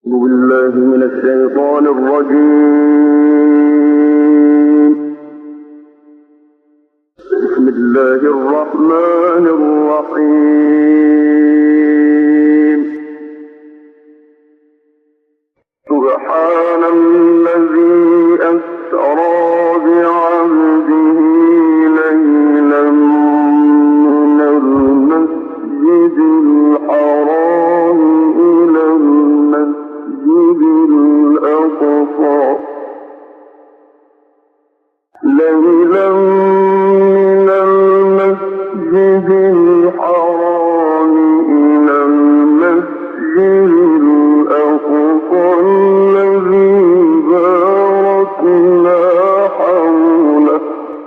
بالله من الشيطان الرجيم. بسم الله الرحمن الرحيم. سبحان الذي أسرى بعبده ليلا من المسجد الحرام إلى المسجد الأقصى ليلا من المسجد الحرام إلى المسجد الأقصى الذي باركنا حوله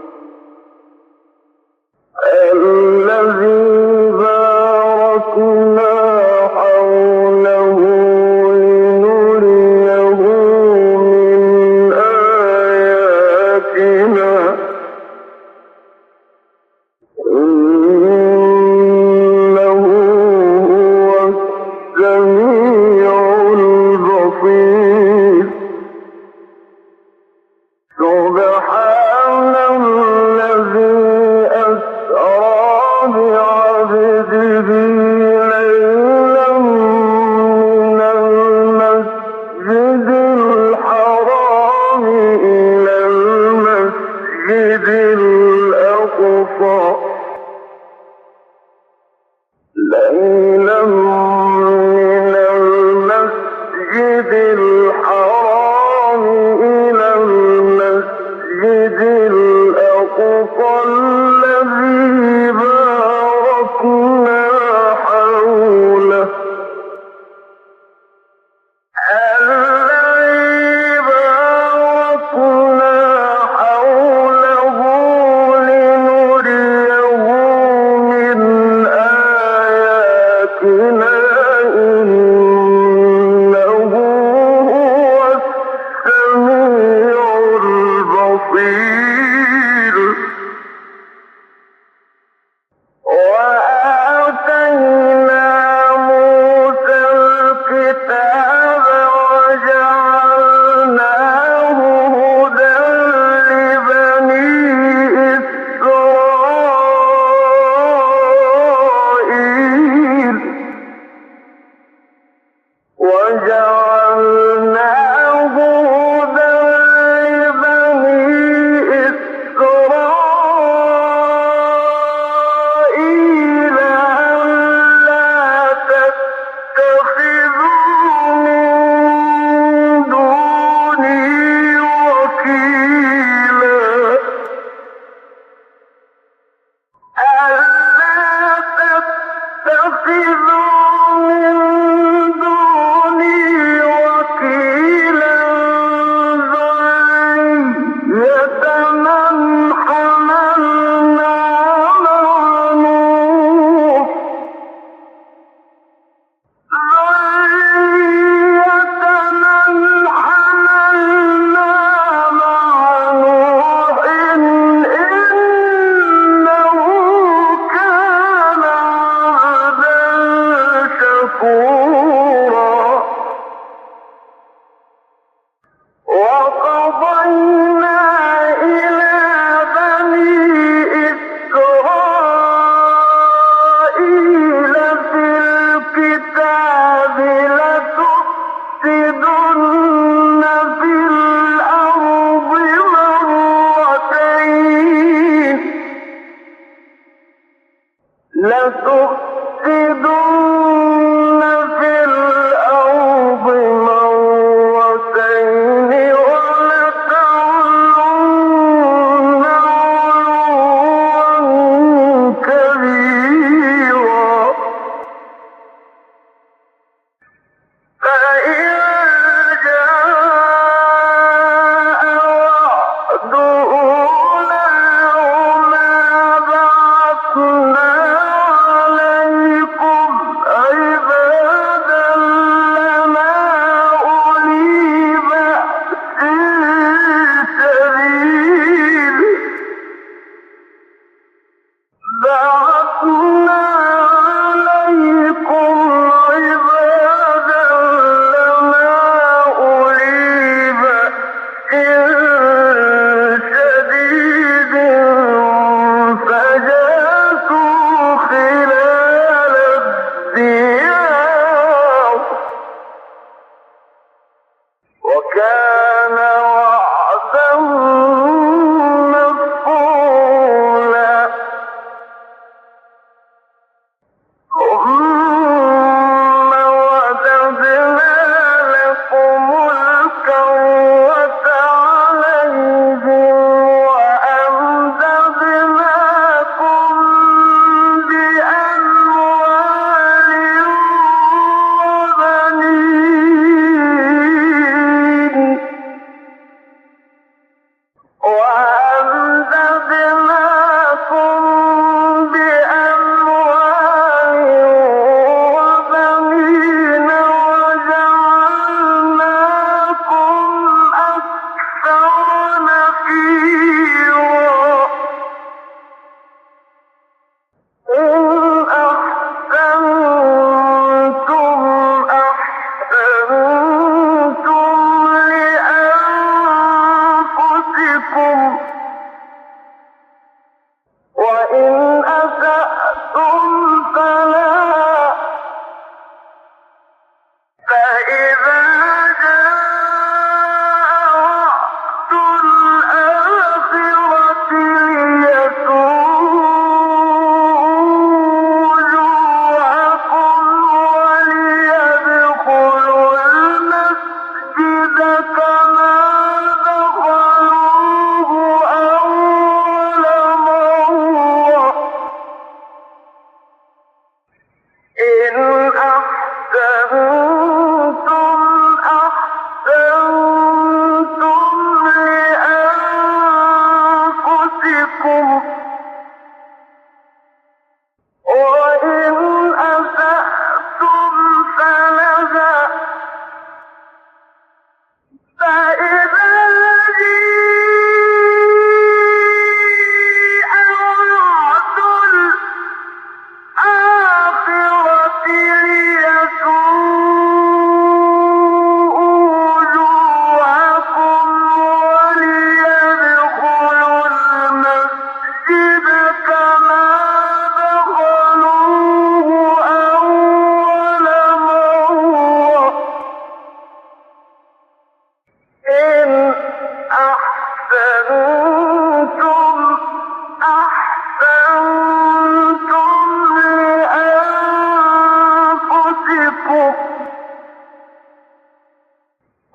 لنريه من آياتنا إنه هو السميع البصير. سبحان الذي أسرى بعبده ليلا من المسجد الحرام إلى المسجد الأقصى ليلا من المسجد الحرام إلى المسجد الأقصى الذي باركنا حوله لنريه من آياتنا إنه هو السميع البصير. وآتينا موسى الكتاب وجعلناه هدى لبني إسرائيل ألا تتخذوا من دوني وكيلا ألا تتخذوا من دوني وكيلا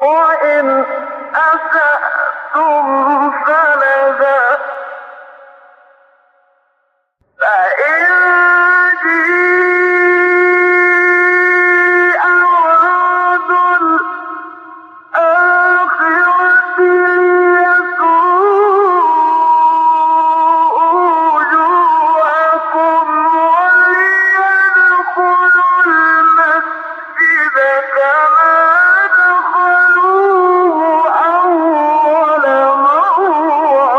وإن أسأتم فلها فإن جيء وعد الآخرة ليسوءوا وجوهكم وليدخلوا المسجد كما دخلوه أول مرة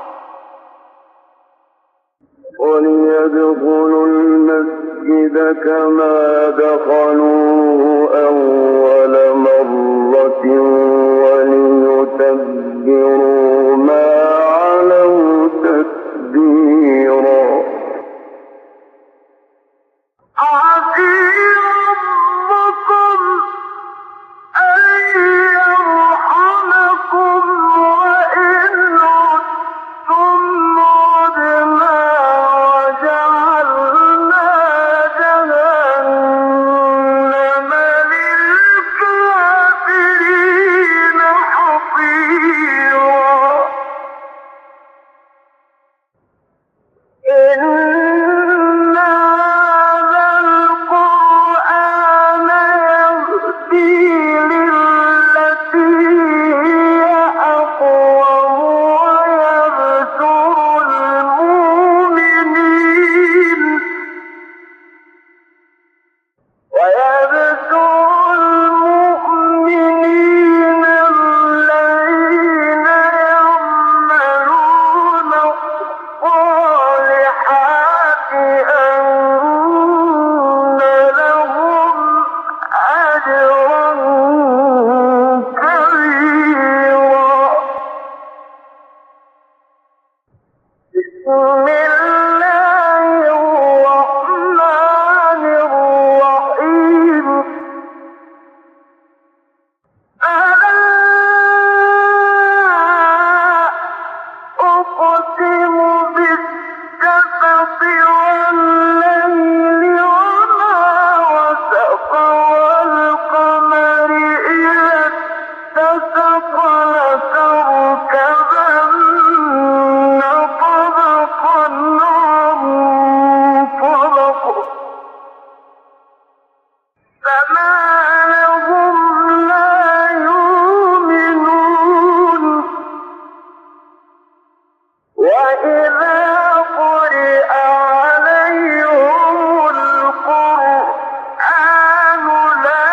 وليتبروا ما علوا تتبيرا عسى ربكم أن يرحمكم وإن عدتم عدنا وجعلنا جهنم للكافرين حصيرا إن هذا القرآن يهدي للتي هي أقوم ويبشر المؤمنين الذين يعملون الصالحات أن لهم أجرا كبيرا بسم الله الرحمن الرحيم ألا أقسم بالشفق والليل وما وسق والقمر إذا اتسق لتركبن طبقا عن طبق فما لهم لا يؤمنون وإذا قرئ عليهم القرآن لا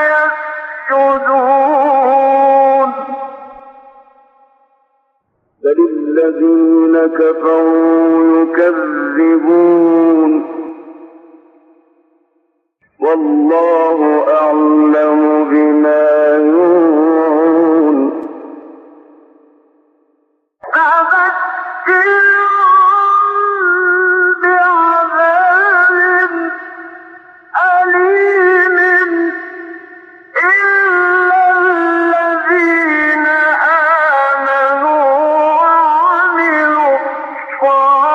يسجدون بل الذين كفروا يكذبون والله أعلم بما يوعون فبشرهم بعذاب أليم إلا الذين آمنوا وعملوا الصالحات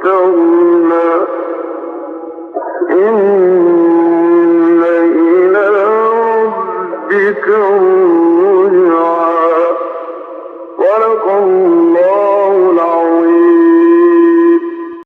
فكرنا إن إلى ربك الرجعى. صدق الله